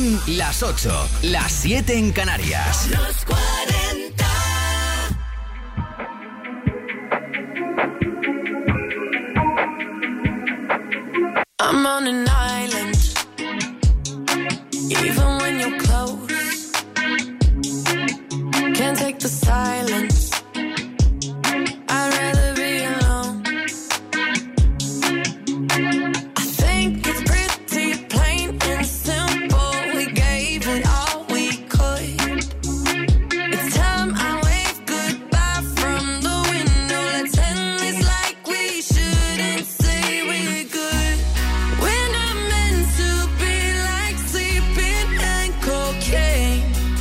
Son las 8, las 7 en Canarias. Los 40. I'm on an island, even when you're close. Can't take the silence. I'd rather be alone. I think it's pretty plain and simple. We gave it all we could. It's time I wave goodbye from the window. Let's end this like we shouldn't say we're good. We're not meant to be like sleeping and cocaine.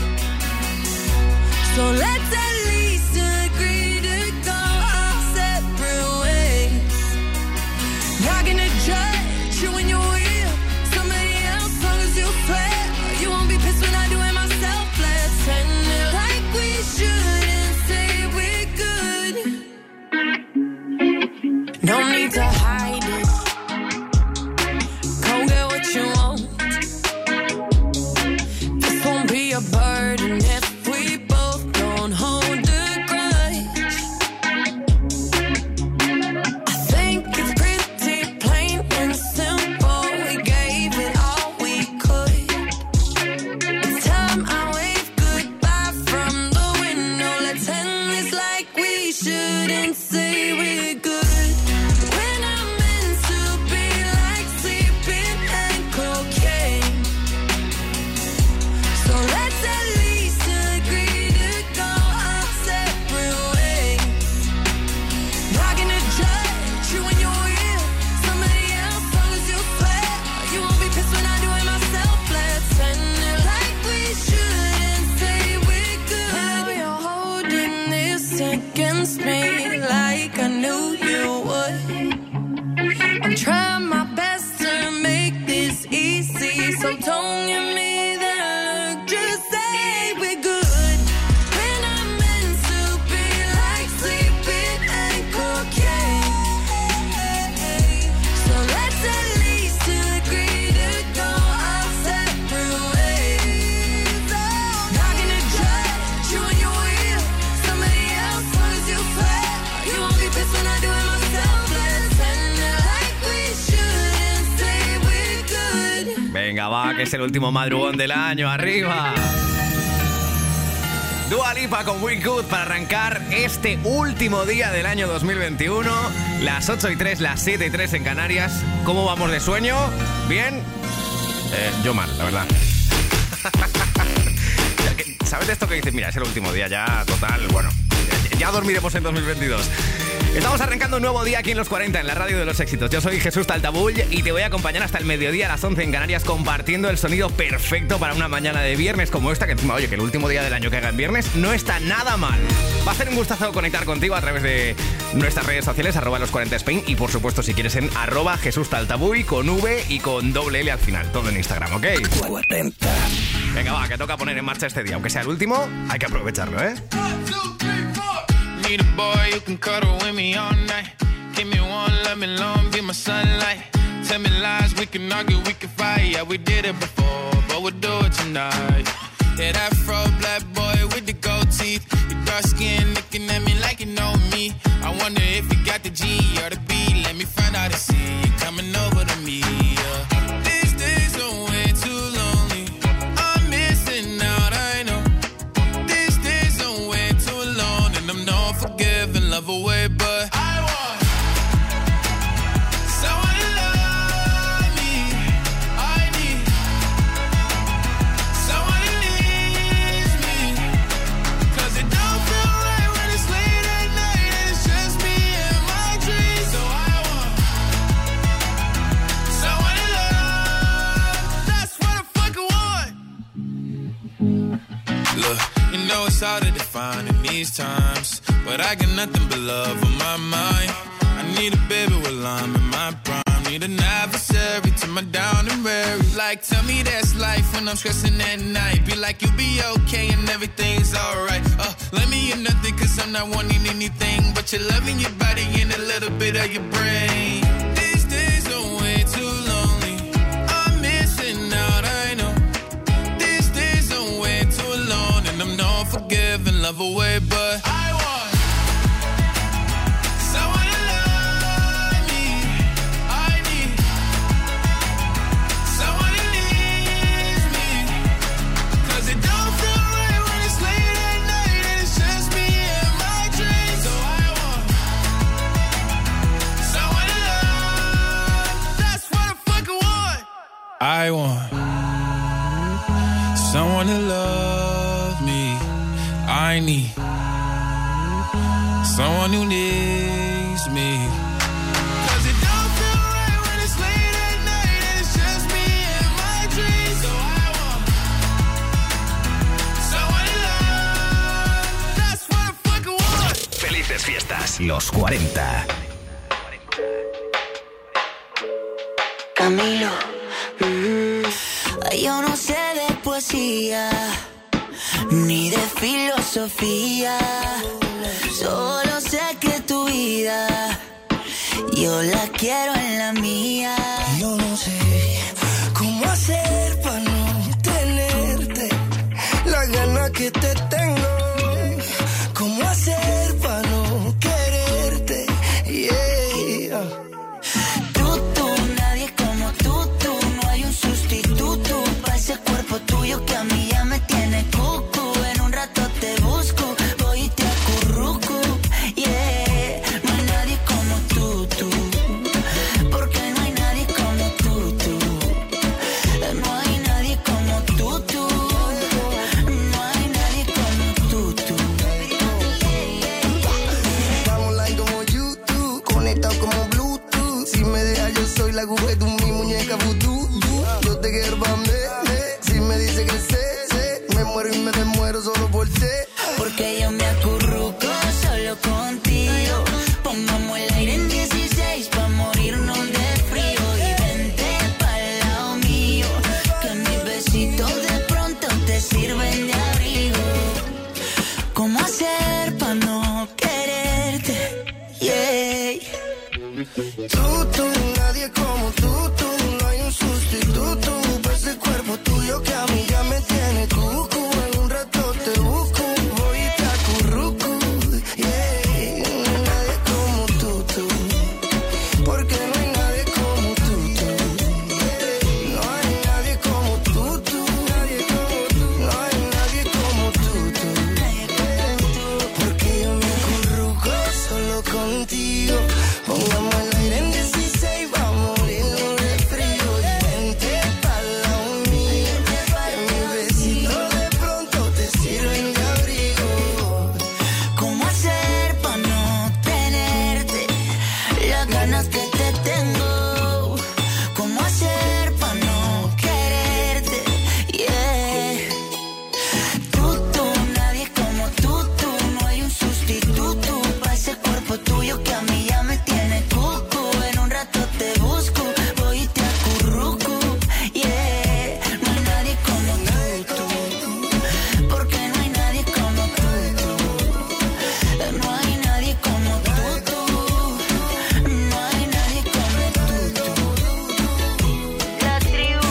So let's at least agree to go our separate ways. Not gonna judge you when you're with somebody else, long as you swear you won't be pissed when I do it myself. Let's end it like we shouldn't say we're good. No need to hide it. Go get what you want. This won't be a burden if we both don't hold a grudge. I think it's pretty plain and simple. We gave it all we could. It's time I wave goodbye from the window. Let's end this like we shouldn't say we're good. We're not meant to be like sleeping and cocaine. So let's at least agree to go our separate ways. Not gonna judge you when you're with somebody else, long as you swear you won't be pissed when I do it myself. Let's end it like we shouldn't say we're good. Now you're holding this against me like I knew you would. I'm trying my best to make this easy, so don't give me that look. Just say we're good. We're not meant to be like sleeping and cocaine. So let's at least agree to go our separate ways. Not gonna judge you when you're with somebody else, long as you swear you won't be pissed when I do it myself. Let's end it like we shouldn't say we're good. Venga, va, que es el último madrugón del año. ¡Arriba! Dua Lipa con We Good para arrancar este último día del año 2021. Las 8:03, las 7:03 en Canarias. ¿Cómo vamos de sueño? ¿Bien? Yo mal, la verdad. ¿Sabes de esto que dices? Mira, es el último día ya, total, bueno, ya dormiremos en 2022. Estamos arrancando un nuevo día aquí en Los 40, en la radio de los éxitos. Yo soy Jesús Taltabull y te voy a acompañar hasta el mediodía a las 11 en Canarias, compartiendo el sonido perfecto para una mañana de viernes como esta, que encima, oye, que el último día del año que haga en viernes no está nada mal. Va a ser un gustazo conectar contigo a través de nuestras redes sociales, @los40spain, y por supuesto si quieres en @Jesús Taltabull con V y con doble L al final, todo en Instagram, ¿ok? 40. Venga, va, que toca poner en marcha este día. Aunque sea el último, hay que aprovecharlo, ¿eh? Need a boy who can cuddle with me all night. Give me one, let me long, be my sunlight. Tell me lies, we can argue, we can fight. Yeah, we did it before, but we'll do it tonight. Yeah, that fro black boy with the gold teeth. Your dark skin looking at me like you know me. I wonder if you got the G or the B. Let me find out and see you coming over to me. Yeah. These days are way too lonely. I'm missing out, I know. These days are way too alone, and I'm not forgiving, love away, but I want someone to love me. I need someone who needs me. 'Cause it don't feel right when it's late at night and it's just me and my dreams. So I want someone to love. That's what I fucking want. Look, you know it's hard to define in these times, but I got nothing but love on my mind. I need a baby while I'm in my prime. Need an adversary to my down and weary. Like, tell me that's life when I'm stressing at night. Be like, you'll be okay and everything's alright. Let me in nothing 'cause I'm not wanting anything but your love and your body and a little bit of your brain. These days are way too lonely. I'm missing out, I know. other way, but I want someone to love me. I need someone who needs me. 'Cause it don't feel right when it's late at night and it's just me and my dreams. So I want someone to love. That's what I fucking want. I want someone to love me. I need someone who needs me. 'Cause it don't feel right when it's late at night and it's just me and my dreams. So I want someone to love. That's what I fucking want. Felices fiestas. Los 40. Camilo, yo no sé de poesía ni de filosofía, solo sé que tu vida yo la quiero en la mía. Yo no sé cómo hacer para no tenerte las ganas que te tengo, cómo hacer para no quererte, yeah. Nadie como tú, no hay un sustituto para ese cuerpo tuyo que a mí ya me tiene cucu. En un rato te busco, voy y te acurruco, yeah. No hay nadie como tú, porque no hay nadie como tú. No hay nadie como tú, no hay nadie como tú. Vamos like como YouTube, conectado como Bluetooth. Si me dejas yo soy la aguja de mi muñeca vudú. Yo te quiero pa' mí. Si me dice que sé, me muero y me desmuero solo por sé. Porque yo me acurruco solo contigo. Pongamos el aire en 16 pa' morirnos de frío. Y vente pa'l lado mío, que mis besitos de pronto te sirven de abrigo. ¿Cómo hacer pa' no quererte? Yeah. Tú, nadie como tú, no hay un sustituto para ese cuerpo tuyo que a mí ya me tiene cucu. En un rato te busco, voy y te acurruco, yeah. No hay nadie como tú, porque no hay nadie como tú, no hay nadie como tú, no hay nadie como tú, porque yo me acurruco solo contigo. Pongamos el aire en 16, va a morirnos de frío. Y vente pa'l lado mío, que mis besitos de pronto te sirven de abrigo. ¿Cómo hacer pa' no tenerte las ganas que te tengo? ¿Cómo hacer pa' no quererte? Yeah. Tú, nadie como tú, no hay un sustituto para ese cuerpo tuyo que a mí ya me tiene cucu. En un rato te busco, voy y te acurruco, yeah. No hay nadie como tú, porque no hay nadie como tú. No hay nadie como tú, no hay nadie como tú. La tribu.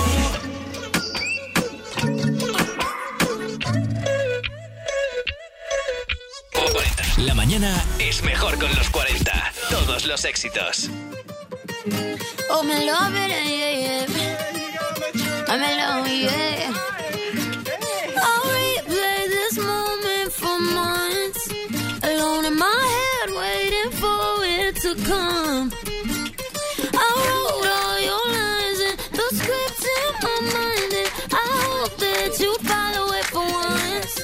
La mañana es mejor con los 40. Todos los éxitos. Oh, me love it, yeah. I'm alone, yeah. I'll replay this moment for months, alone in my head, waiting for it to come. I wrote all your lines and the scripts in my mind, and I hope that you'd follow it for once.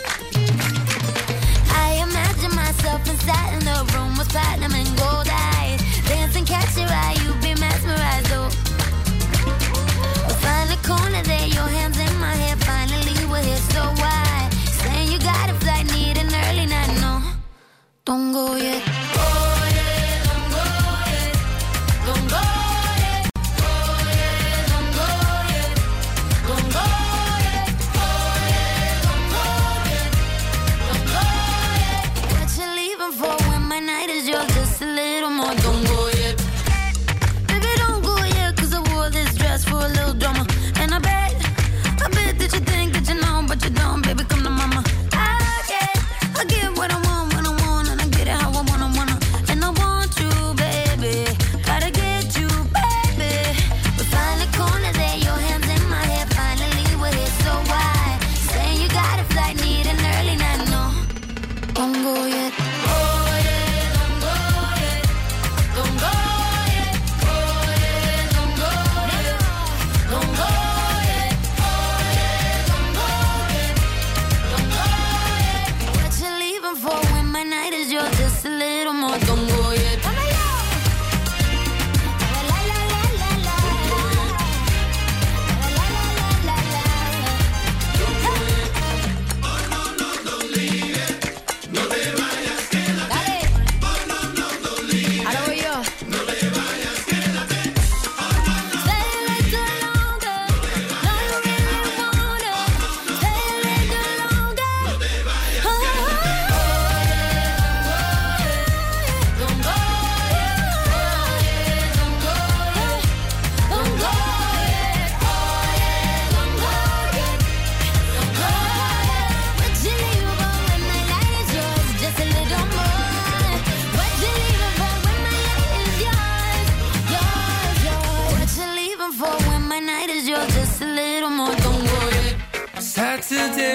I imagine myself inside in the room with platinum and gold eyes, dancing, catch your eye, you'd be mesmerized, oh. We'll find a corner there, your hands in my hair.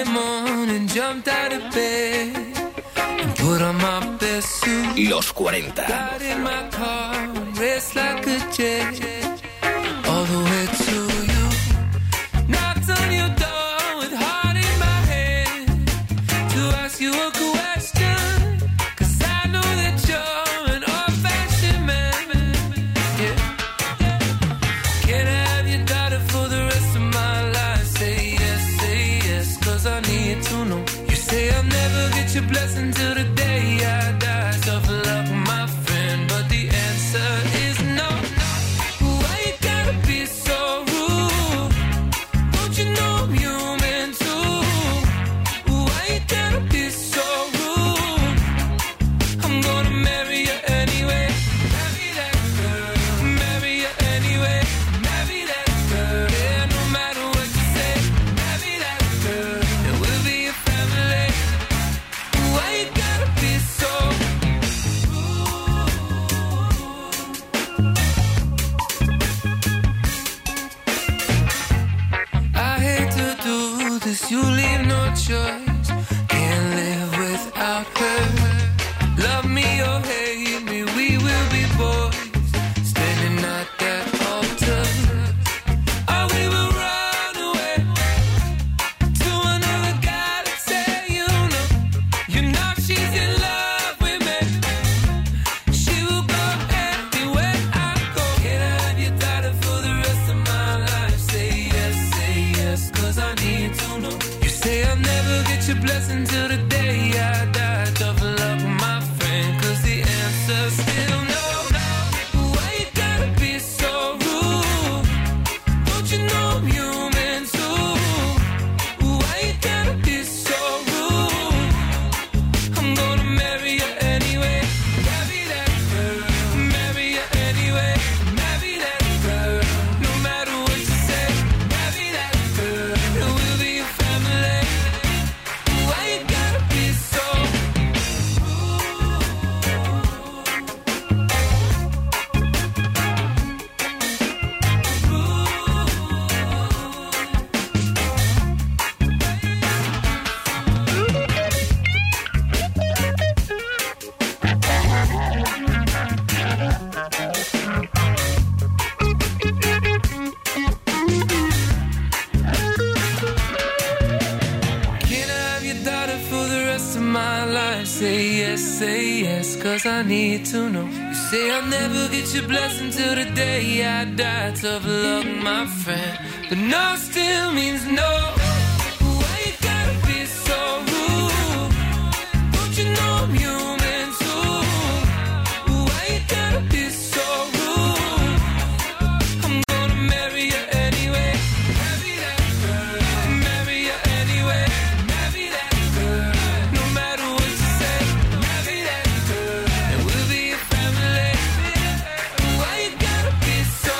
Friday morning, jumped out of bed and put on my best suit. Los 40. Got in my car, raced like a jet, all the way to you. Knocked on your door with heart in my hand to ask you a question, 'cause I know that you're an old-fashioned man. Yeah. Can I have your daughter for the rest of my life? Say yes, 'cause I need to know. You say I'll never get your blessing till the day I die. Tough luck, my friend, but the answer is no. Why you gotta be so rude? Don't you know I'm human too? Why you gotta be so rude? I'm gonna marry you anyway. Marry that girl. Marry you anyway. Marry that girl. Yeah, no matter what you say. Marry that girl. And we'll be a family. Why you gotta be so rude? I hate to do this, you leave no choice. Can't live without her. Love me or hate me, we will be boys, standing at that altar. Or we will run away to another galaxy. You know she's in love with me. She will go anywhere I go. Can I have your daughter for the rest of my life? Say yes, 'cause I need to know. You say I'll never get your blessing till the day I die. Tough luck, my friend, 'cause the answer's still no. Why you gotta be so rude? Don't you know I'm human too? Why you gotta be so rude? I'm gonna marry you anyway. Marry that girl. Marry you anyway. Marry that girl. No matter what you say. Marry that girl. And we'll be a family. Why you gotta be so Can I have your daughter for the rest of my life? Say yes, 'cause I need to know. You say I'll never get your blessing till the day I die. Tough luck, my friend, but no still means no. Why you gotta be so rude? Don't you know I'm human too? Why you gotta be so rude? I'm gonna marry you anyway. Marry that girl. Marry you anyway. Marry that girl. No matter what you say. Marry that girl. And we'll be a family. Why you gotta be so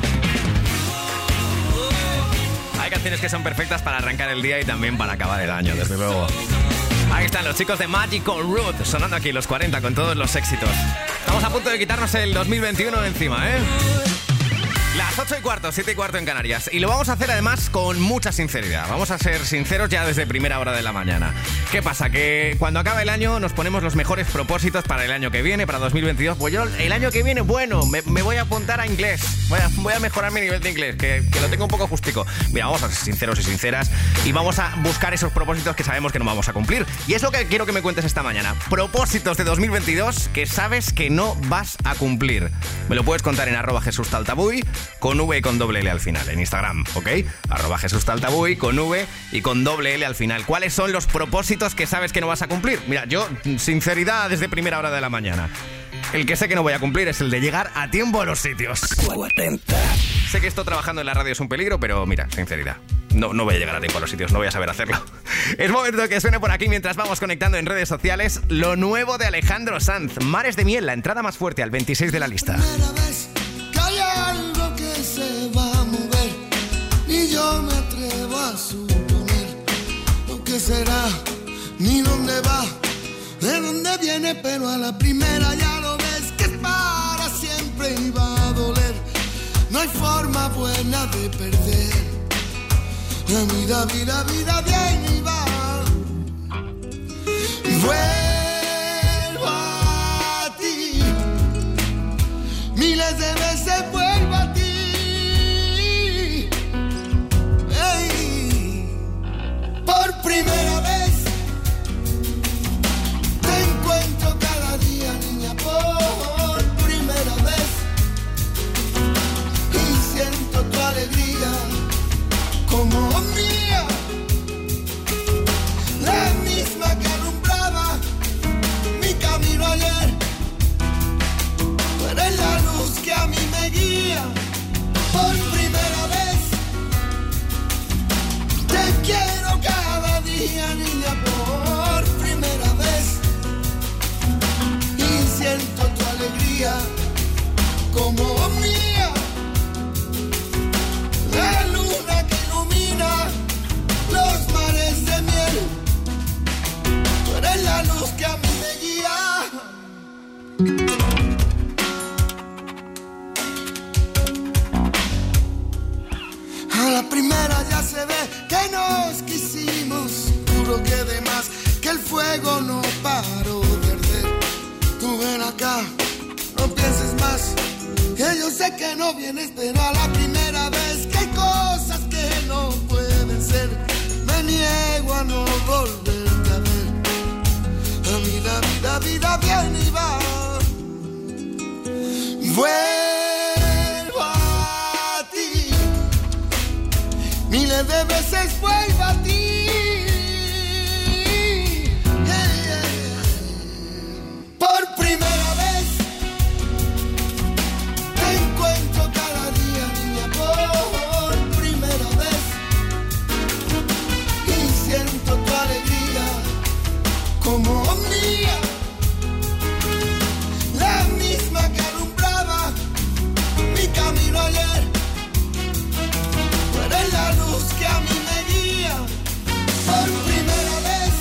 rude? Hay canciones que son perfectas para arrancar el día y también para acabar el año, desde luego. Ahí están los chicos de Magical Root, sonando aquí los 40 con todos los éxitos. Estamos a punto de quitarnos el 2021 de encima, ¿eh? Las 8:15, 7:15 en Canarias. Y lo vamos a hacer además con mucha sinceridad. Vamos a ser sinceros ya desde primera hora de la mañana. ¿Qué pasa? Que cuando acaba el año nos ponemos los mejores propósitos para el año que viene, para 2022. Pues yo el año que viene, bueno, me voy a apuntar a inglés. Voy a mejorar mi nivel de inglés, que lo tengo un poco justico. Mira, vamos a ser sinceros y sinceras y vamos a buscar esos propósitos que sabemos que no vamos a cumplir. Y es lo que quiero que me cuentes esta mañana. Propósitos de 2022 que sabes que no vas a cumplir. Me lo puedes contar en @JesusTaltabuy, con V y con doble L al final, en Instagram, ¿ok? @JesusTaltabuy, con V y con doble L al final. ¿Cuáles son los propósitos que sabes que no vas a cumplir? Mira, yo, sinceridad desde primera hora de la mañana. El que sé que no voy a cumplir es el de llegar a tiempo a los sitios. 40. Sé que esto trabajando en la radio es un peligro, pero mira, sinceridad. No voy a llegar a tiempo a los sitios, no voy a saber hacerlo. Es momento de que suene por aquí mientras vamos conectando en redes sociales lo nuevo de Alejandro Sanz. Mares de Miel, la entrada más fuerte al 26 de la lista. Hay algo que se va a mover y yo me atrevo a suponer lo que será, ni dónde va, de dónde viene, pero a la primera ya lo ves que es para siempre y va a doler. No hay forma buena de perder. La vida bien y va Vuelvo a ti, miles de veces vuelvo a ti. Hey. Por primera vez te encuentro cada día, niña, por primera vez. Y siento tu alegría como mía, la misma que alumbraba mi camino ayer. Tú eres la luz que a mí me guía. Por primera vez te quiero cada día, niña, por primera vez. Y siento tu alegría como mía, la luna que ilumina los mares de miel. Tú eres la luz que a mí me guía. A la primera ya se ve que nos quisimos, juro que de más, que el fuego no paró de arder. Tú ven acá, no pienses más, que yo sé que no vienes, pero a la primera vez que hay cosas que no pueden ser, me niego a no volverte a ver. A mí la vida viene y va. Vuelvo a ti, miles de veces vuelvo a ti. Por primera vez te encuentro cada día, niña, por primera vez. Y siento tu alegría como mía, la misma que alumbraba mi camino ayer. Tú eres la luz que a mí me guía. Por primera vez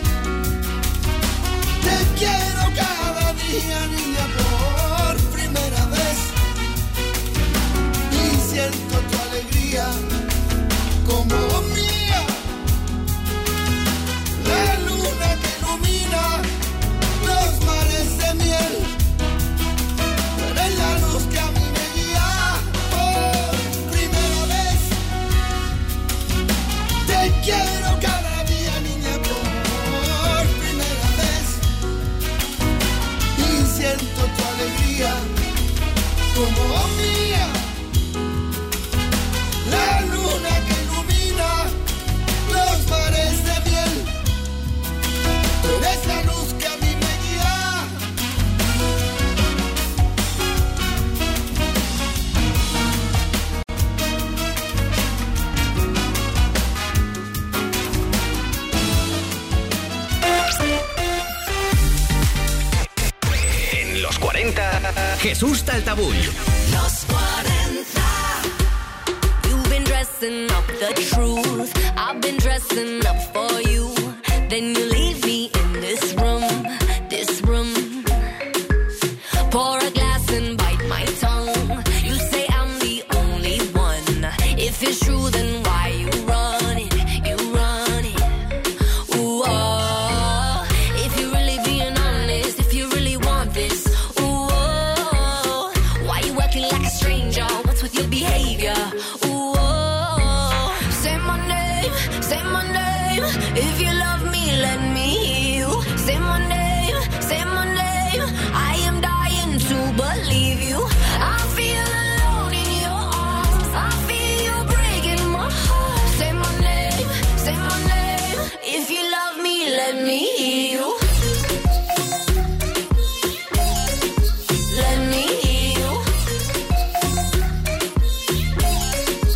te quiero cada día, niña, por primera vez. Y siento tu alegría como mía, la luna que ilumina los mares de miel. Tú eres la luz que a mí me guía. Por primera vez te quiero cada día, niña, por primera vez. Y siento tu alegría como mía, la luna que ilumina los mares de miel. Tú eres la luz que a mí me guía. En los 40, Jesús Taltabull. Los 40. You've been dressing up the truth. I've been dressing up for you. Then you leave me in this room, this room. Pour a glass and bite my tongue. You say I'm the only one. If it's true, then why you run it? You run it. Ooh, oh. If you're really being honest, if you really want this, ooh, oh. Why you acting like a stranger? What's with your behavior? Ooh, oh. Say my name, say my name. If you love me, let me hear you. Say my name, say my name. I am dying to believe you. I feel alone in your arms. I feel you breaking my heart. Say my name, say my name. If you love me, let me hear you. Let me hear you.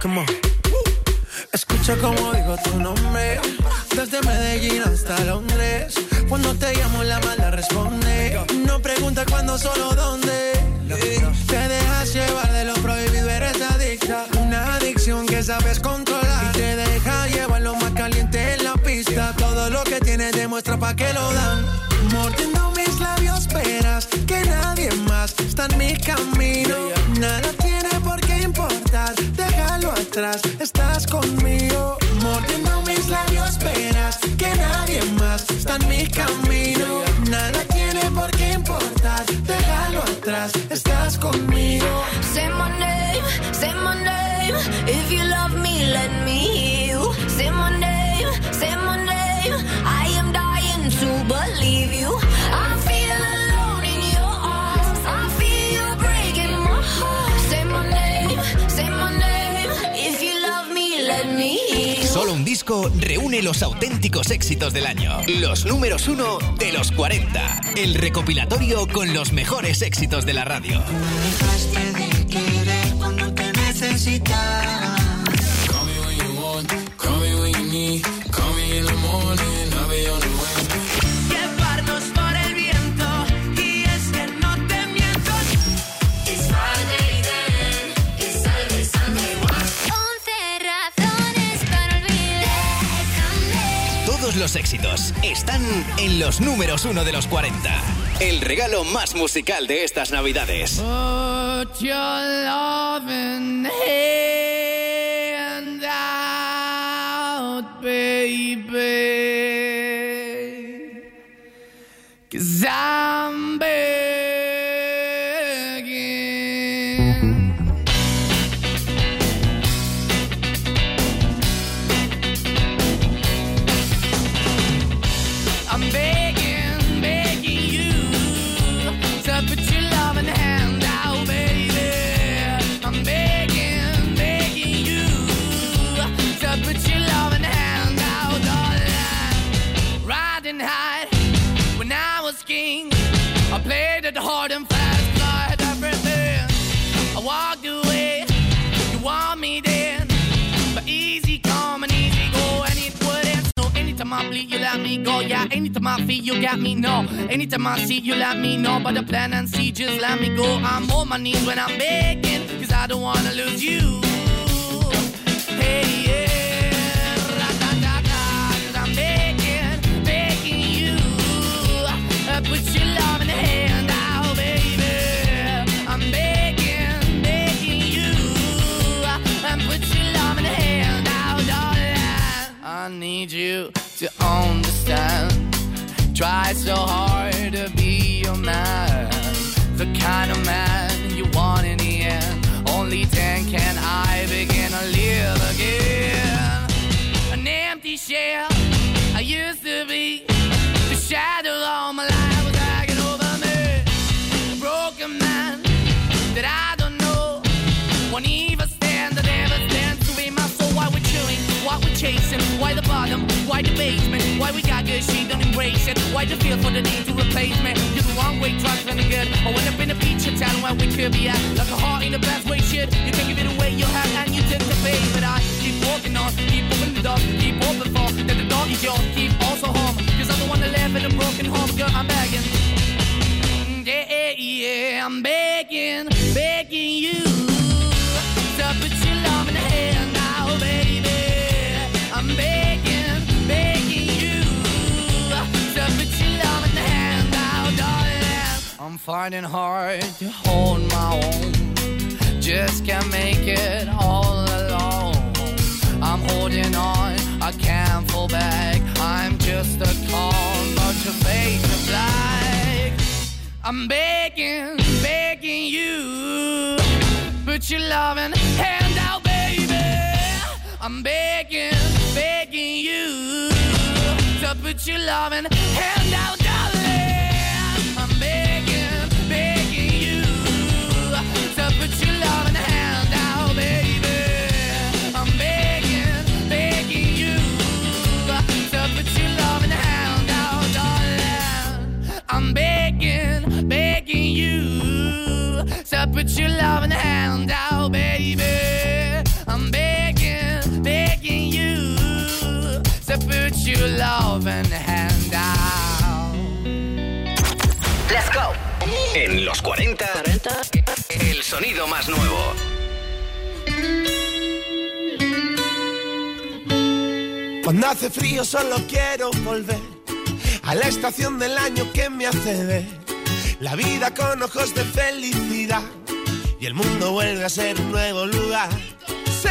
Come on. Escucha como digo tu nombre, desde Medellín hasta Londres. Cuando te llamo la mala responde. No pregunta cuándo, solo dónde. Te dejas llevar de lo prohibido, eres adicta. Una adicción que sabes controlar. Y te deja llevar lo más caliente en la pista. Todo lo que tienes demuestra pa' que lo dan. Mordiendo mis labios esperas que nadie más está en mi camino. Nada tiene por qué importar, déjalo atrás, estás conmigo. Mordiendo mis labios esperas que nadie más está en mi camino. Nada tiene por qué importar, déjalo atrás, estás conmigo. Say my name, if you love me, let me hear you. Say my name, I am dying to believe you. I feel alone in your arms, I feel you breaking my heart. Say my name, if you love me, let me hear you. Solo un disco reúne los auténticos éxitos del año. Los números 1 de los 40. El recopilatorio con los mejores éxitos de la radio. Dejaste de querer cuando te necesitaba. Call me when you want, call me when you need. Call me in the morning, I'll be on the way. Llevarnos por el viento, y es que no te miento. It's Friday then, it's Saturday, Sunday, what? 11 razones para olvidarme. Todos los éxitos están en los números 1 de los 40. El regalo más musical de estas navidades. Put your loving hand out, baby. 'Cause I'm begging. I'm begging, begging you to put your loving hand out, baby. I'm begging, begging you to put your loving hand out, darling. Riding high when I was king, I played it hard and fast, tried everything. I walked away, you want me then, but easy come and easy go, and it wouldn't. So anytime I bleed, you let me go. Yeah, anytime I feel, you got me, no. Anytime I see, you let me know. But the plan and see, just let me go. I'm on my knees when I'm begging, 'cause I don't wanna lose you. Hey, yeah, ra-da-da-da, 'cause I'm begging, begging you. Put your love in the hand out, baby. I'm begging, begging you. Put your love in the hand out, darling. I need you to understand. Try so hard to be your man, the kind of man you want in the end. Only then can I begin to live again. An empty shell I used to be, the shadow all my life was dragging over me. A broken man that I don't know, won't even stand, I never stand to be my soul. Why we're chilling, why we're chasing, why the bottom, why the basement, why we got good, she don't embrace it, why the feel for the need to replace me. You're the wrong way, trying to good. I went up in a feature town where we could be at, like a heart in the best way, shit. You can give it away, you have, and you take the bait. But I keep walking on, keep opening the door, keep open for, that the door is yours, keep also home. 'Cause I'm the one that live in a broken home, girl, I'm begging. Yeah, yeah, I'm begging, begging you to put your love in the hand now, baby. I'm begging, begging you to put your love in the hand now, darling. I'm finding hard to hold my own, just can't make it all alone. I'm holding on, I can't fall back. I'm just a call, but your face is black. I'm begging, begging you, put your loving hand out, baby. I'm begging, begging you to put your loving hand out, darling. I'm begging, begging you to put your loving hand out, baby. I'm begging, begging you to put your loving hand out, darling. I'm begging, begging you to put your loving hand out, baby. I'm begging. you love and hand out. Let's go. En los 40, el sonido más nuevo. Cuando hace frío solo quiero volver a la estación del año que me hace ver la vida con ojos de felicidad y el mundo vuelve a ser un nuevo lugar. ¡Sí!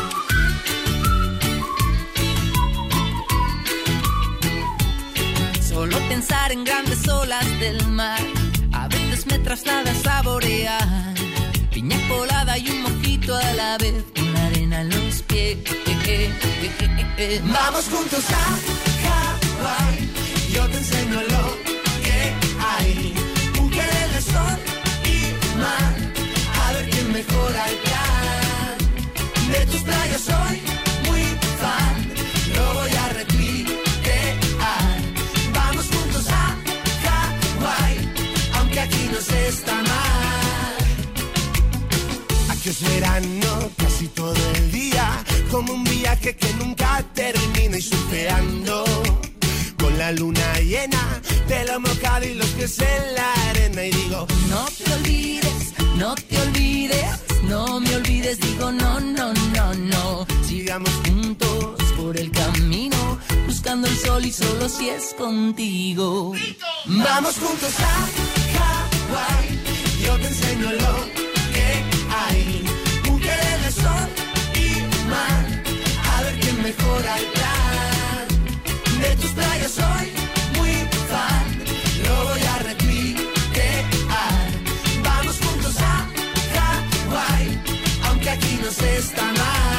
Solo pensar en grandes olas del mar a veces me traslada a saborear piña colada y un mojito a la vez con la arena en los pies. Vamos juntos a Hawái, yo te enseño lo que hay. Un querer de sol y mar, a ver quién mejora el plan. De tus playas soy muy fan, lo voy a replicar. Vamos juntos a Hawái, aunque aquí no se está mal. Aquí es verano casi todo el día, como un viaje que nunca termina y surfeando con la luna llena, pelo mojado y los pies en la arena. Y digo, no te olvides, no te olvides, no me olvides. Digo, no, no, no, no. sigamos Juntos por el camino, buscando el sol y solo si es contigo. Vamos juntos a Hawái, yo te enseño lo que hay. Un querer de sol y mar, a ver quién mejora el plan. De tus playas soy muy fan, lo voy a replicar. Vamos juntos a Hawái, aunque aquí no se está mal.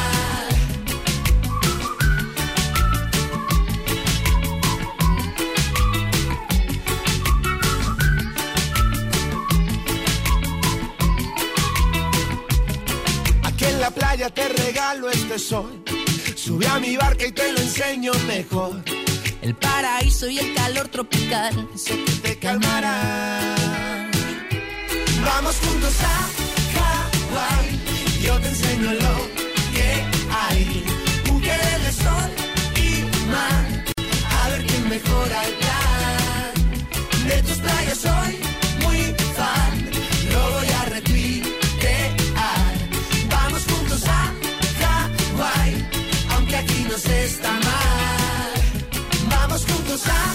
Aquí en la playa te regalo este sol, sube a mi barca y te lo enseño mejor. El paraíso y el calor tropical, eso que Te calmará. Vamos juntos a Hawái, yo te enseño lo que hay. Un querer de sol y mar, a ver quién mejora el plan. De tus playas soy muy fan, lo voy a replicar. Vamos juntos a Hawái, aunque aquí no se está mal. Vamos juntos a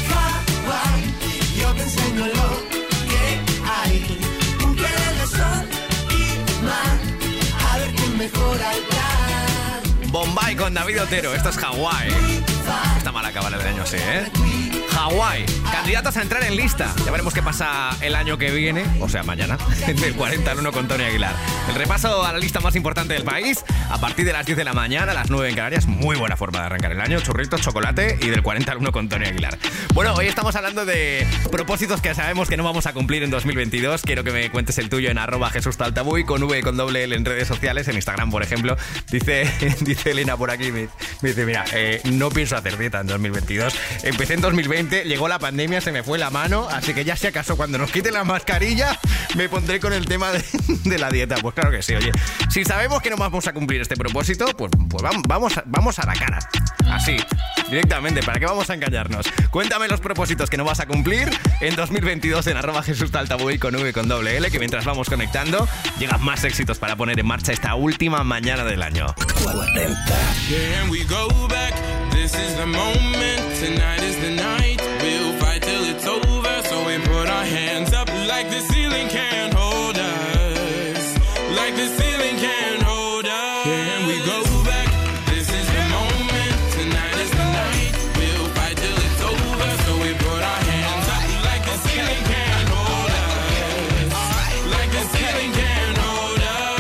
Hawái, yo te enseño lo que hay. Un querer de sol y mar, a ver quién mejora el plan. Bombay con David Otero, esto es Hawái. Está mal acabar el año así, ¿eh? Hawái, candidatos a entrar en lista. Ya veremos qué pasa el año que viene, o sea, mañana, del 40 al 1 con Tony Aguilar. El repaso a la lista más importante del país, a partir de las 10 de la mañana, a las 9 en Canarias. Muy buena forma de arrancar el año, churritos, chocolate y del 40 al 1 con Tony Aguilar. Bueno, hoy estamos hablando de propósitos que sabemos que no vamos a cumplir en 2022. Quiero que me cuentes el tuyo en @JesusTaltabuy, con V y con doble L en redes sociales, en Instagram, por ejemplo. Dice Elena por aquí, me dice, mira, no pienso hacer dieta en 2022. Empecé en 2020, llegó la pandemia, se me fue la mano, así que ya si acaso cuando nos quiten la mascarilla me pondré con el tema de la dieta. Pues claro que sí, oye, si sabemos que no vamos a cumplir este propósito, pues vamos a la cara, así, directamente, ¿para qué vamos a engañarnos? Cuéntame los propósitos que no vas a cumplir en 2022 en @JesusTaltabuy, con V y con doble L, que mientras vamos conectando llegan más éxitos para poner en marcha esta última mañana del año. 40. Can we go back? This is the moment. Tonight is the night. We'll fight till it's over. So we put our hands up like the ceiling can't hold us. Like the ceiling can't hold us. Can we go back? This is the moment. Tonight is the night. We'll fight till it's over. So we put our hands up like the ceiling can't hold us. Like the ceiling can't hold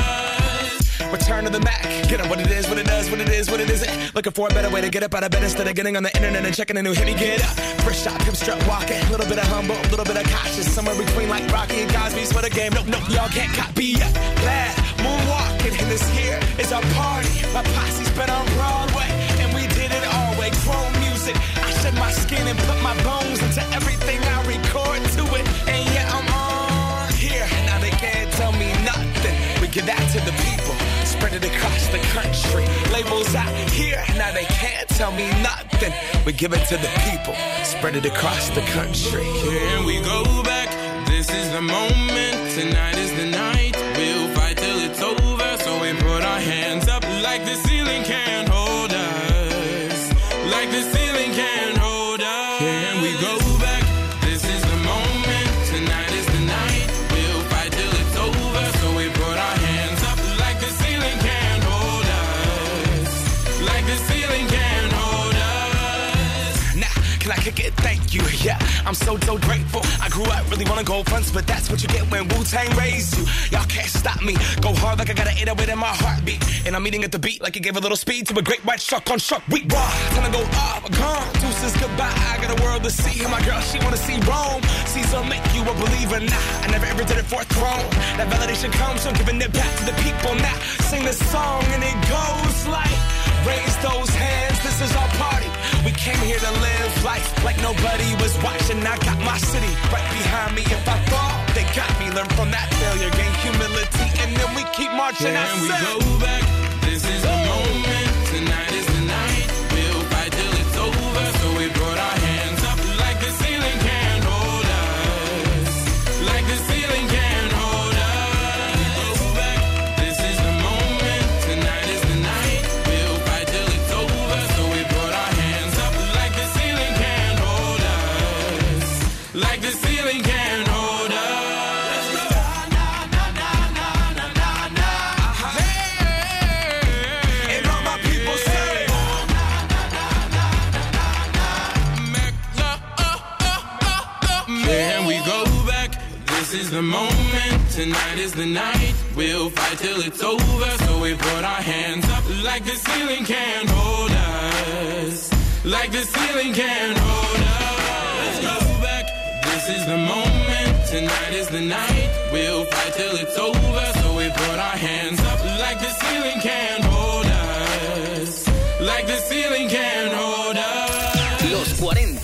us. Return to the Mac. Get up what it is, what it does, what it is, what it isn't. Looking for a better way to get up out of bed instead of getting on the internet and checking a new hit. Me get up, first shot, come strut walking. A little bit of humble, a little bit of cautious. Somewhere between like Rocky and Cosby's for the game. Nope, y'all can't copy yet. Bad moonwalking, and this here is our party. My posse's been on Broadway, and we did it all way. Chrome music, I shed my skin and put my bones into everything I record to it. And yeah, I'm on here. Now they can't tell me nothing. We give that to the people. Spread it across the country. Labels out here, now they can't tell me nothing. We give it to the people, spread it across the country. Can we go back? This is the moment. Tonight is the night. We'll fight till it's over. So we put our hands up like the ceiling can't hold us. Like the ceiling can't hold us. Can we go back? This is the moment. Tonight is the night. We'll fight till it's over. So we put our hands up like the ceiling can't hold us. Like the ceiling can't hold us. Nah, can I kick it? Thank you, yeah. I'm so grateful. I grew up really wanna go fronts, but that's what you get when Wu-Tang raised you. Y'all can't stop me. Go hard like I got an 808 in my heartbeat. And I'm eating at the beat like it gave a little speed to a great white shark on shark. We raw, time to go up, gone. Deuces goodbye, I got a world to see. And my girl, she wanna see Rome. Caesar make you a believer, nah. I never ever did it for a throne. That validation comes from giving it back to the people. Now sing this song and it goes like, raise those hands, this is our party. We came here to live life like nobody was watching. I got my city right behind me. If I fall, they got me. Learn from that failure, gain humility, and then we keep marching. Can we go back? This is the moment. Tonight is the night. We'll fight till it's over. So we put our hands up like the ceiling can't hold us. Like the ceiling can't hold us. Go back. This is the moment. Tonight is the night. We'll fight till it's over. So we put our hands up like the ceiling can't hold us. Like the ceiling can't hold us. And all my people say, can we go back? This is the moment. Tonight is the night. We'll fight till it's over. So we put our hands up like the ceiling can't hold us. Like the ceiling can't hold us. Let's go back. This is the moment. Tonight is the night. We'll fight till it's over. So we put our hands up like the ceiling can't hold us. Like the ceiling can't hold us. Los 40.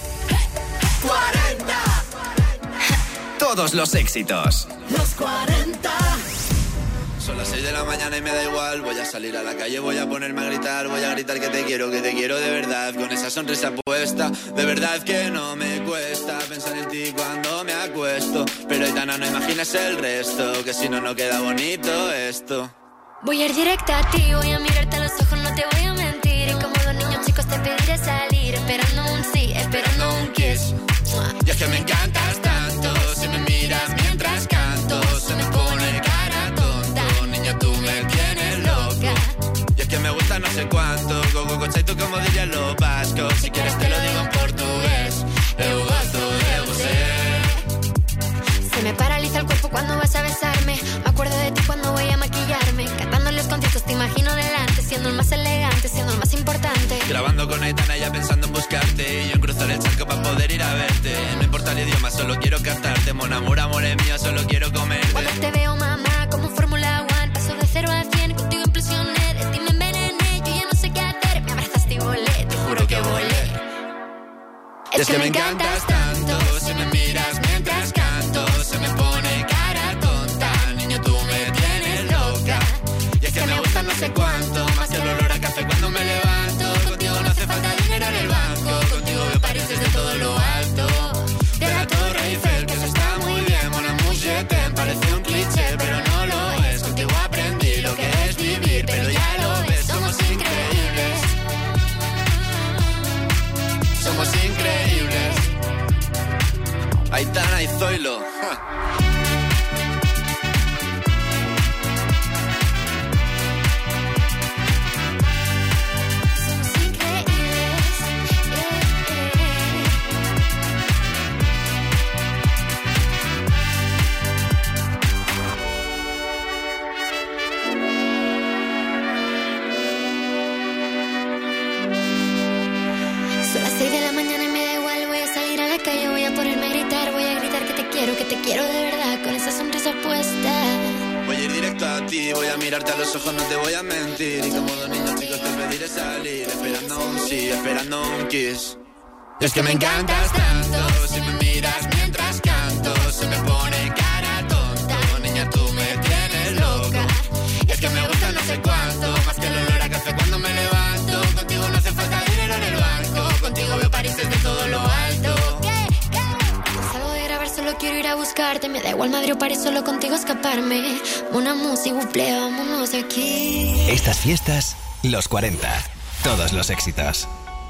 Todos los éxitos. Los 40. Son las 6 de la mañana y me da igual. Voy a salir a la calle, voy a ponerme a gritar. Voy a gritar que te quiero de verdad. Con esa sonrisa puesta, de verdad que no me cuesta pensar en ti cuando me acuesto. Pero Aitana, no imaginas el resto, que si no, no queda bonito esto. Voy a ir directa a ti, voy a mirarte a los ojos, no te voy a mentir. Y como dos niños chicos te pediré salir, esperando un sí, esperando un kiss. Y es que me encantas tanto, si me miras mientras canto, se me pone cara tonta. Niña, tú me tienes loca. Y es que me gusta no sé cuánto, go, y tú como dirían los vascos. Si quieres te lo digo en portugués, eu gosto de você. Se me paraliza el cuerpo cuando vas a besarme. Me acuerdo de ti cuando voy a maquillarme. Cantando en los conciertos te imagino delante, siendo el más elegante, siendo el más importante. Grabando con Aitana ya pensando en buscarte, y yo en cruzar el charco para poder ir a verte. No importa el idioma, solo quiero cantarte. Mon amor, amor es mío, solo quiero comerte. Cuando te veo, mamá, como Fórmula 1, paso de 0 a 100, contigo impresioné. De ti me envenené, yo ya no sé qué hacer. Me abrazaste y volé, te juro que volé. Es que me encantas tanto, si me miras mientras canto, se me pone cara tonta. Niño, tú me tienes loca. Y es que me gusta no sé cuánto, más que el olor a café cuando me levanto. Contigo no hace falta dinero en el banco, contigo veo París desde todo lo alto. De la Torre Eiffel, que eso está muy bien. Mon amour, je t'aime, parece un cliché, pero no lo es. Contigo aprendí lo que es vivir, pero ya lo ves, somos increíbles. Somos increíbles. Aitana y Zoilo. Somos increíbles. Son las 6 de la mañana y me da igual. Voy a salir a la calle, voy a ponerme a gritar. Voy a gritar que te quiero de verdad, con esa sonrisa puesta. Voy a ir directo a ti, voy a mirarte a los ojos, no te voy a mentir. Y como dos niños chicos te pediré salir, esperando un sí, esperando un kiss. Y es que me encantas tanto, si me miras mientras canto, se me pone cara tonta. Niña, tú me tienes loca. Y es que me gusta no sé cuánto, más que el olor a café cuando me levanto. Contigo no hace falta a buscarte. Me da igual Madrid o París, solo contigo escaparme. Una música, buple, vámonos de aquí. Estas fiestas, los 40. Todos los éxitos.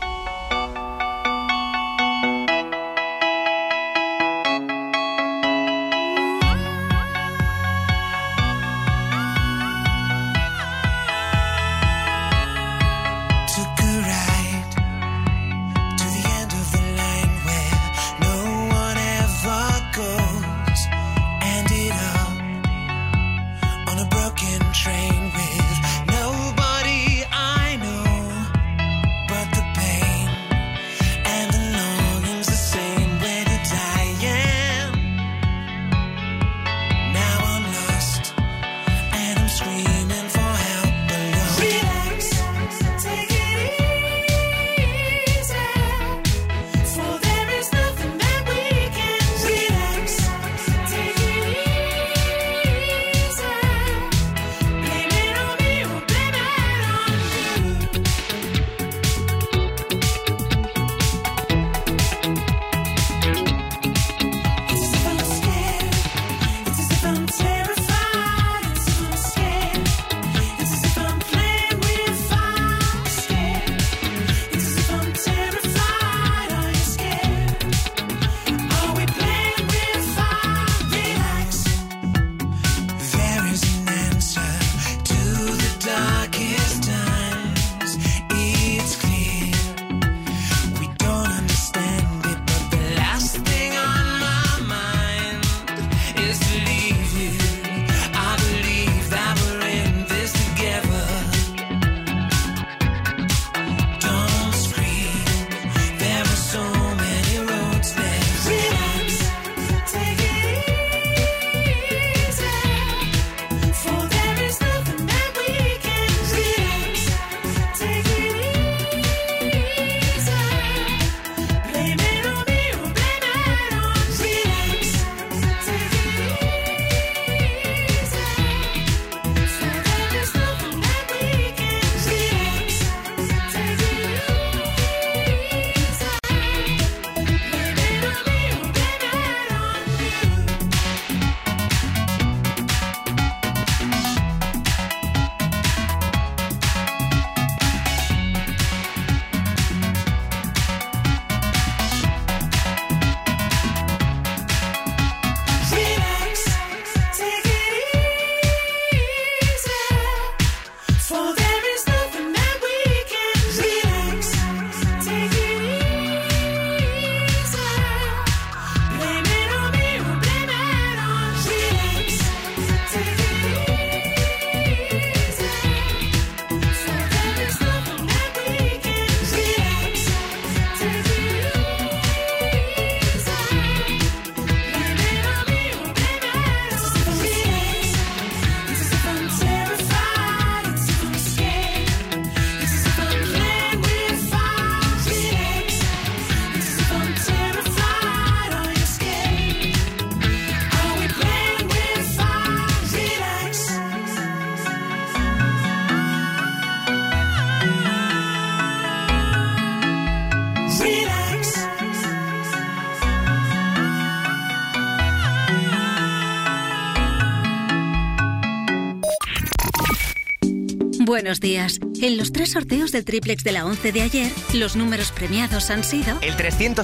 Buenos días. En los 3 sorteos del triplex de la 11 de ayer, los números premiados han sido... el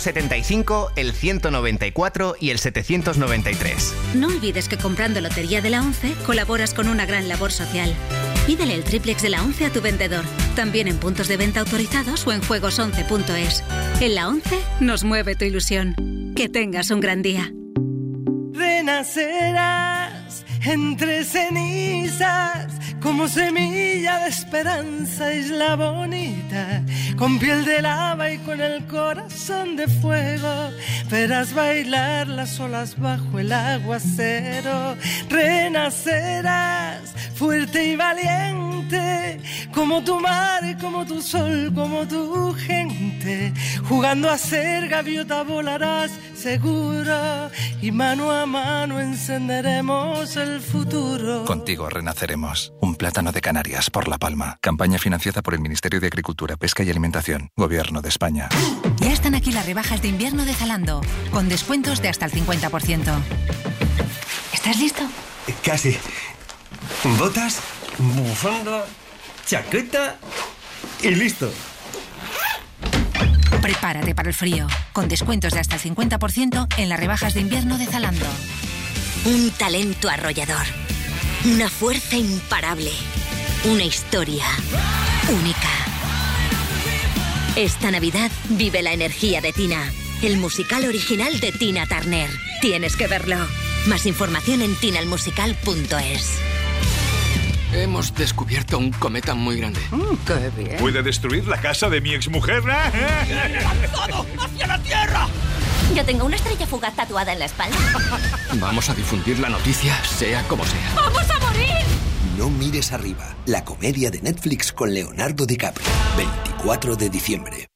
375, el 194 y el 793. No olvides que comprando Lotería de la 11 colaboras con una gran labor social. Pídele el triplex de la 11 a tu vendedor, también en puntos de venta autorizados o en juegos11.es. En la 11 nos mueve tu ilusión. Que tengas un gran día. Renacerás entre cenizas como semilla de esperanza, isla bonita, con piel de lava y con el corazón de fuego. Verás bailar las olas bajo el aguacero. Renacerás fuerte y valiente, como tu mar, como tu sol, como tu gente. Jugando a ser gaviota volarás seguro, y mano a mano encenderemos el futuro. Contigo renaceremos. Un plátano de Canarias por La Palma. Campaña financiada por el Ministerio de Agricultura, Pesca y Alimentación. Gobierno de España. Ya está están aquí las rebajas de invierno de Zalando, con descuentos de hasta el 50%. ¿Estás listo? Casi. Botas, bufanda, chaqueta y listo. Prepárate para el frío, con descuentos de hasta el 50% en las rebajas de invierno de Zalando. Un talento arrollador, una fuerza imparable, una historia única. Esta Navidad vive la energía de Tina, el musical original de Tina Turner. Tienes que verlo. Más información en tinalmusical.es. Hemos descubierto un cometa muy grande. ¡Qué bien! ¿Puede destruir la casa de mi exmujer? ¡Lanzado hacia la Tierra! Yo tengo una estrella fugaz tatuada en la espalda. Vamos a difundir la noticia, sea como sea. ¡Vamos a morir! No mires arriba, la comedia de Netflix con Leonardo DiCaprio. 24 de diciembre.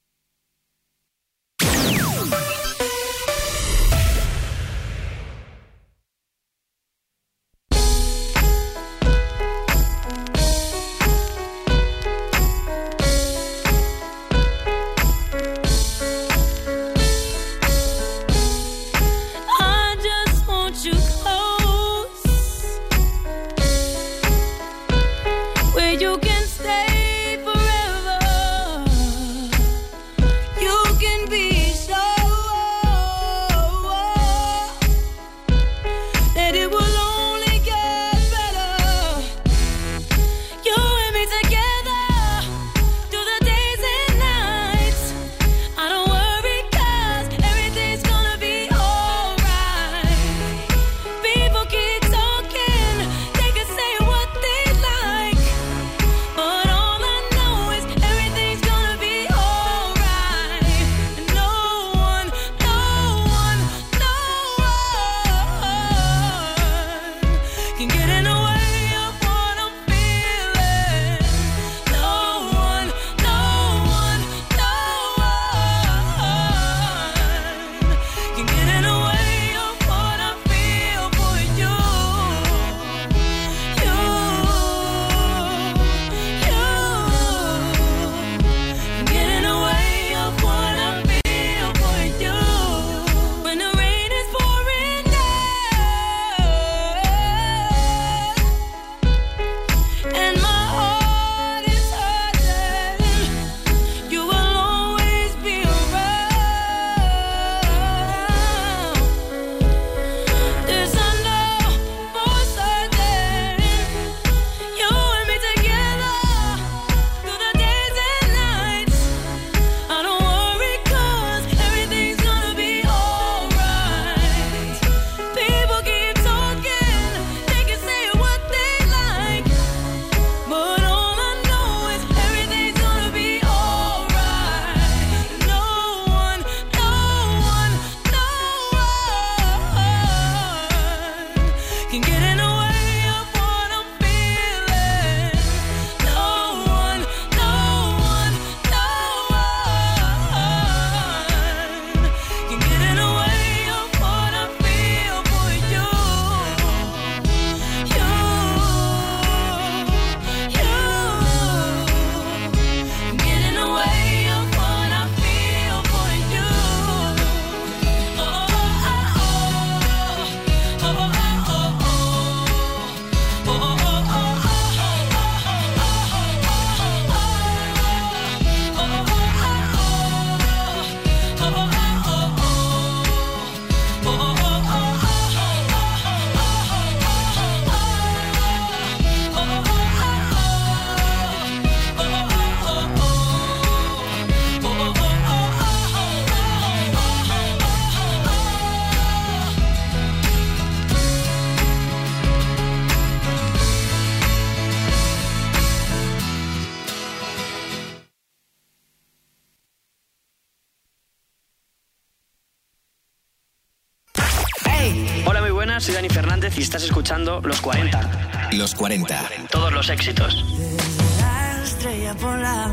Soy Dani Fernández y estás escuchando Los 40. Los 40. Todos los éxitos. Desde la estrella polar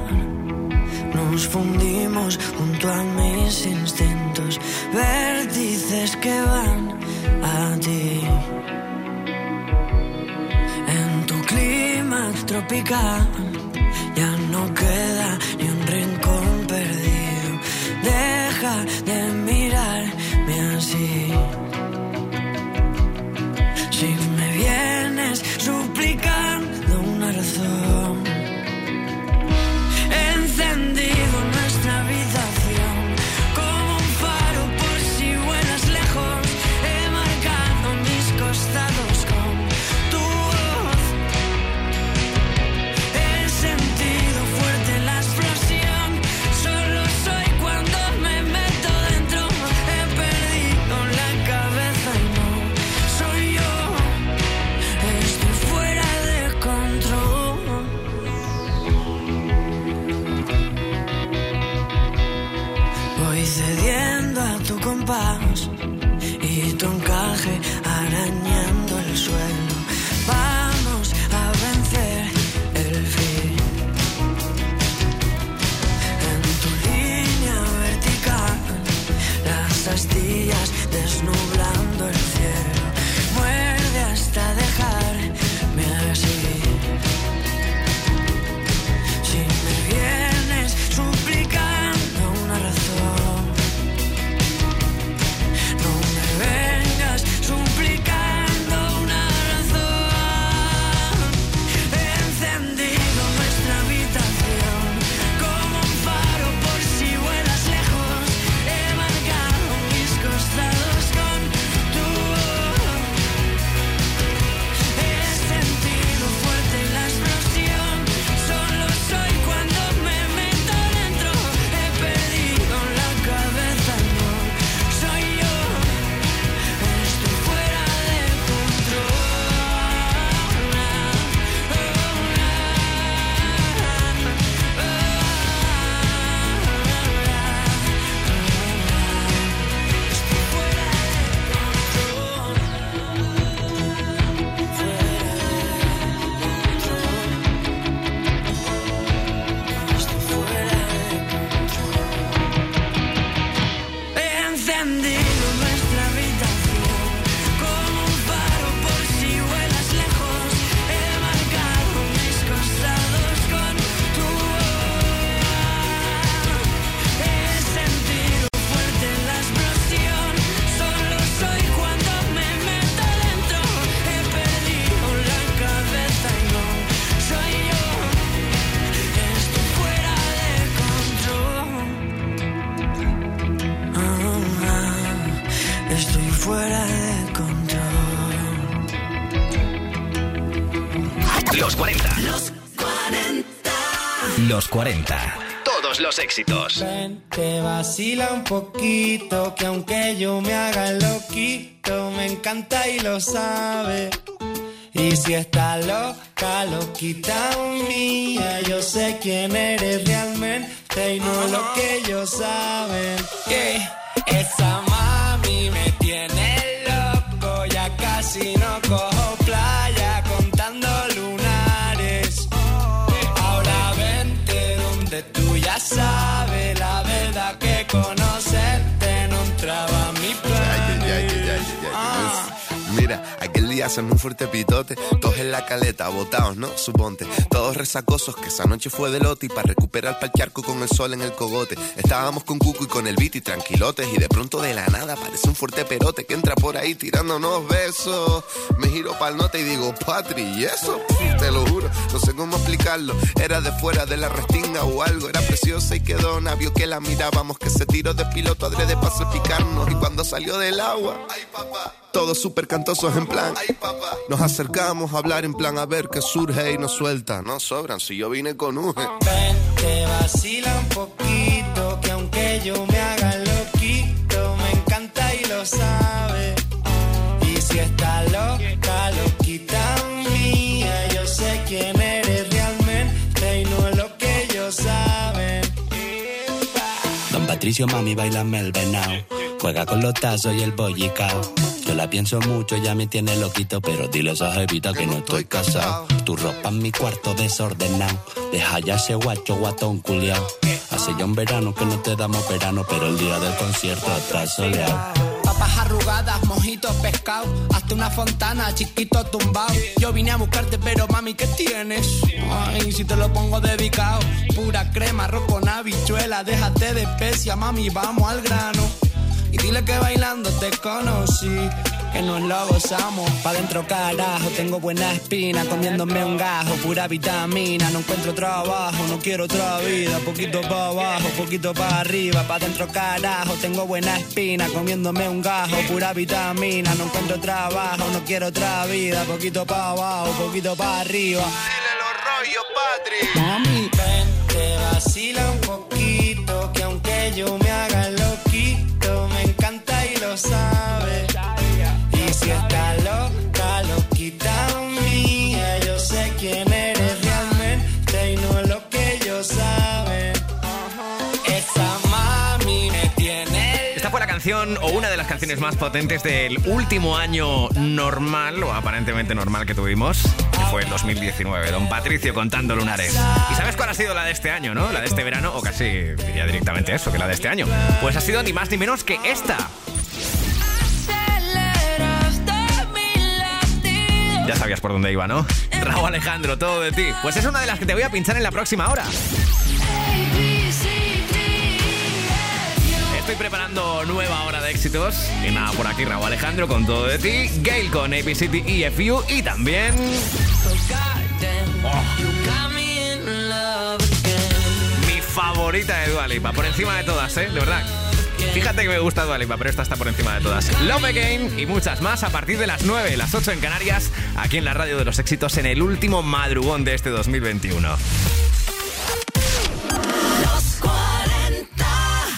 nos fundimos junto a mis instintos, vértices que van a ti. En tu clima tropical ya no queda ni un rincón perdido. capaz de mirarme así. Si me vienes suplicando una razón, he encendido nuestra habitación como un faro por si vuelas lejos. He marcado mis costados con tu voz. He sentido fuerte la explosión. Solo soy cuando me meto dentro. He perdido la cabeza y no soy yo. Estoy fuera de control. Voy cediendo a tu compás y tu encaje arañando el suelo. Vamos a vencer el fin. En tu línea vertical, las astillas desnublando el cielo. Muerde hasta dejarme así. Si me vienes suplicando una razón, no me vengas suplicando una razón. He encendido nuestra habitación como un faro por si vuelas lejos. He marcado mis costados con tu voz. He sentido fuerte la explosión. Solo soy cuando me meto dentro. He perdido la cabeza, no soy yo. Estoy fuera de control. He encendido nuestra habitación como un faro por si vuelas lejos. He marcado mis costados con tu voz. He sentido fuerte la explosión. Solo soy cuando me meto dentro. He perdido la cabeza y no soy yo. Estoy fuera de control. Estoy fuera de control. Los 40. Los 40. Los 40. Todos los éxitos. Ven, te vacila un poquito, que aunque yo me haga el loquito, me encanta y lo sabe. Y si está loca, loquita mía, yo sé quién eres realmente y no lo que ellos saben. Esa mami me tiene loco, ya casi no cojo playa contando lunares. Ahora vente donde tú ya sabes la verdad, que conocerte no entraba a mi plan. Mira, aquel día hacen un fuerte pitote, todos en la caleta, botados, ¿no? Suponte, todos resacosos, que esa noche fue de lote y para recuperar pa'l charco con el sol en el cogote. Estábamos con Cuco y con el beat y tranquilotes y de pronto de la nada aparece un fuerte perote que entra por ahí tirándonos besos. Me giro pa'l nota y digo, Patri, ¿y eso? Te lo juro, no sé cómo explicarlo. Era de fuera de la restinga o algo, era preciosa y quedó navio que la mirábamos, que se tiró de piloto adrede para salpicarnos y cuando salió del agua, ay papá, todos súper cantosos en plan, ay papá. Nos acercamos a hablar en plan a ver qué surge y nos suelta. No sobran, si yo vine con Uge. Ven, te vacila un poquito, que aunque yo me haga loquito, me encanta y lo sabe. Y si está loca, loquita mía, yo sé quién eres realmente y no es lo que ellos saben. Don Patricio, mami, bailame el venao. Juega con los tazos y el bollicao. Yo la pienso mucho, ya me tiene loquito, pero dile a esa jevita que no estoy casado. Tu ropa en mi cuarto desordenado. Deja ya ese guacho guatón culiao. Hace ya un verano que no te damos verano, pero el día del concierto está soleado. papas arrugadas, mojitos, pescado, hasta una fontana, chiquito tumbado. Yo vine a buscarte, pero mami, ¿qué tienes? Ay, si te lo pongo dedicado. Pura crema, arroz con habichuela, déjate de especia, mami, vamos al grano. Y dile que bailando te conocí, que nos lo gozamos. Pa' dentro carajo, tengo buena espina, comiéndome un gajo, pura vitamina. No encuentro trabajo, no quiero otra vida, poquito pa' abajo, poquito pa' arriba. Pa' dentro carajo, tengo buena espina, comiéndome un gajo, pura vitamina. No encuentro trabajo, no quiero otra vida, poquito pa' abajo, poquito pa' arriba. Dile los rollos, Patri. Mami, ven, te vacila un poquito, que aunque yo me haga loquito, me encanta y lo sabes. Y si está loca, loquita mía, yo sé quién eres realmente y no lo que ellos saben. Esa mami me tiene... Esta fue la canción o una de las canciones más potentes del último año normal o aparentemente normal que tuvimos, que fue el 2019. Don Patricio contando lunares. ¿Y sabes cuál ha sido la de este año, no? La de este verano, o casi diría directamente eso, que la de este año. Pues ha sido ni más ni menos que esta. Ya sabías por dónde iba, ¿no? Rauw Alejandro, Todo de ti. Pues es una de las que te voy a pinchar en la próxima hora. Estoy preparando nueva hora de éxitos. Y nada, por aquí Rauw Alejandro con Todo de ti, Gail con ABCDEFU y también... mi favorita de Dua Lipa, por encima de todas, de verdad. Fíjate que me gusta Dua Lipa, pero esta está por encima de todas. Love Again y muchas más a partir de las 9, las 8 en Canarias, aquí en la Radio de los Éxitos en el último madrugón de este 2021. Los 40.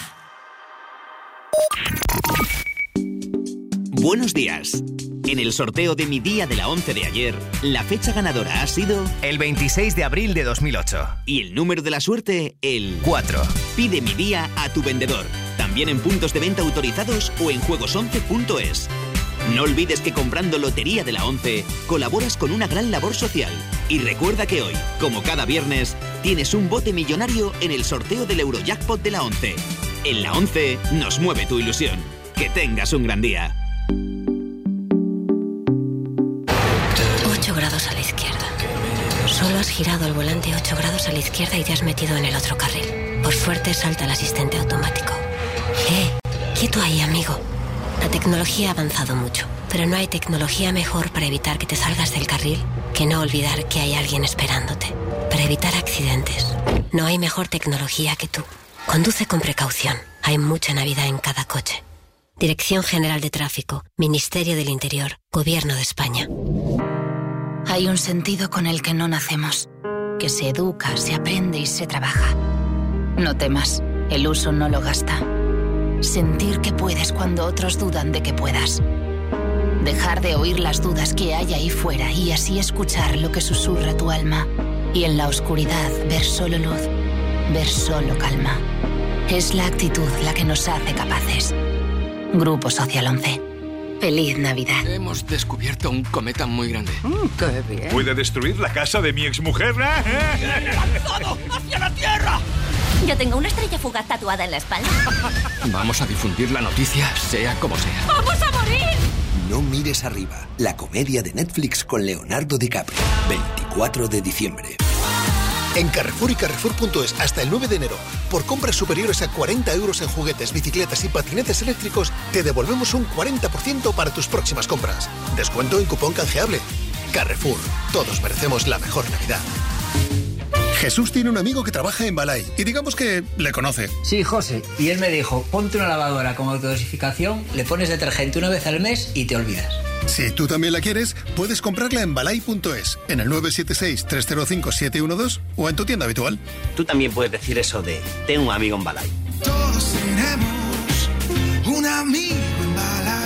Buenos días. En el sorteo de Mi Día de la 11 de ayer, la fecha ganadora ha sido... el 26 de abril de 2008. Y el número de la suerte, el 4. Pide Mi Día a tu vendedor. También en puntos de venta autorizados o en juegos11.es. No olvides que comprando Lotería de la 11 colaboras con una gran labor social. Y recuerda que hoy, como cada viernes, tienes un bote millonario en el sorteo del Eurojackpot de la 11. En la 11 nos mueve tu ilusión. Que tengas un gran día. 8 grados a la izquierda. Solo has girado el volante 8 grados a la izquierda y te has metido en el otro carril. Por suerte salta el asistente automático. Quieto ahí, amigo. La tecnología ha avanzado mucho, pero no hay tecnología mejor para evitar que te salgas del carril que no olvidar que hay alguien esperándote. Para evitar accidentes, no hay mejor tecnología que tú. Conduce con precaución. Hay mucha Navidad en cada coche. Dirección General de Tráfico, Ministerio del Interior, Gobierno de España. Hay un sentido con el que no nacemos, que se educa, se aprende y se trabaja. No temas, el uso no lo gasta. Sentir que puedes cuando otros dudan de que puedas. Dejar de oír las dudas que hay ahí fuera y así escuchar lo que susurra tu alma. Y en la oscuridad ver solo luz, ver solo calma. Es la actitud la que nos hace capaces. Grupo Social 11. Feliz Navidad. Hemos descubierto un cometa muy grande. ¡Qué bien! ¿Puede destruir la casa de mi exmujer? ¡Lanzado hacia la Tierra! Yo tengo una estrella fugaz tatuada en la espalda. Vamos a difundir la noticia, sea como sea. ¡Vamos a morir! No mires arriba. La comedia de Netflix con Leonardo DiCaprio. 24 de diciembre. En Carrefour y Carrefour.es hasta el 9 de enero, por compras superiores a 40 euros en juguetes, bicicletas y patinetes eléctricos, te devolvemos un 40% para tus próximas compras. Descuento en cupón canjeable. Carrefour, todos merecemos la mejor Navidad. Jesús tiene un amigo que trabaja en Balay y digamos que le conoce. Sí, José. Y él me dijo, ponte una lavadora con autodosificación, le pones detergente una vez al mes y te olvidas. Si tú también la quieres, puedes comprarla en balay.es, en el 976-305-712 o en tu tienda habitual. Tú también puedes decir eso de, ten un amigo en Balay. Todos tenemos un amigo en Balay.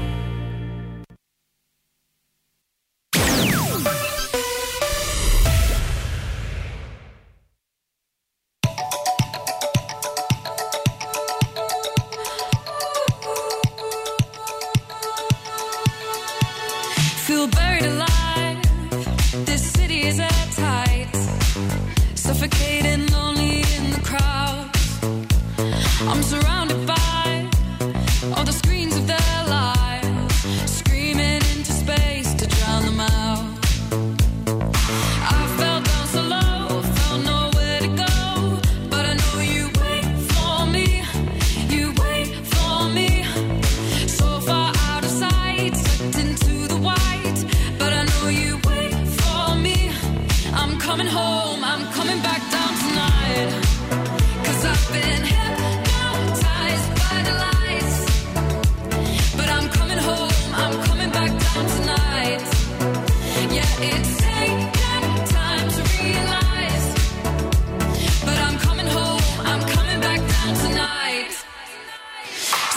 Feel buried alive. This city is at tight. Suffocating, lonely in the crowd. I'm surrounded by all the screens of their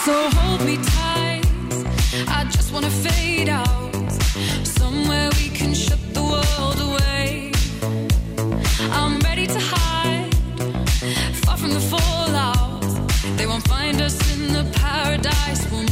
So hold me tight, I just wanna fade out, somewhere we can shut the world away. I'm ready to hide, far from the fallout. They won't find us in the paradise we'll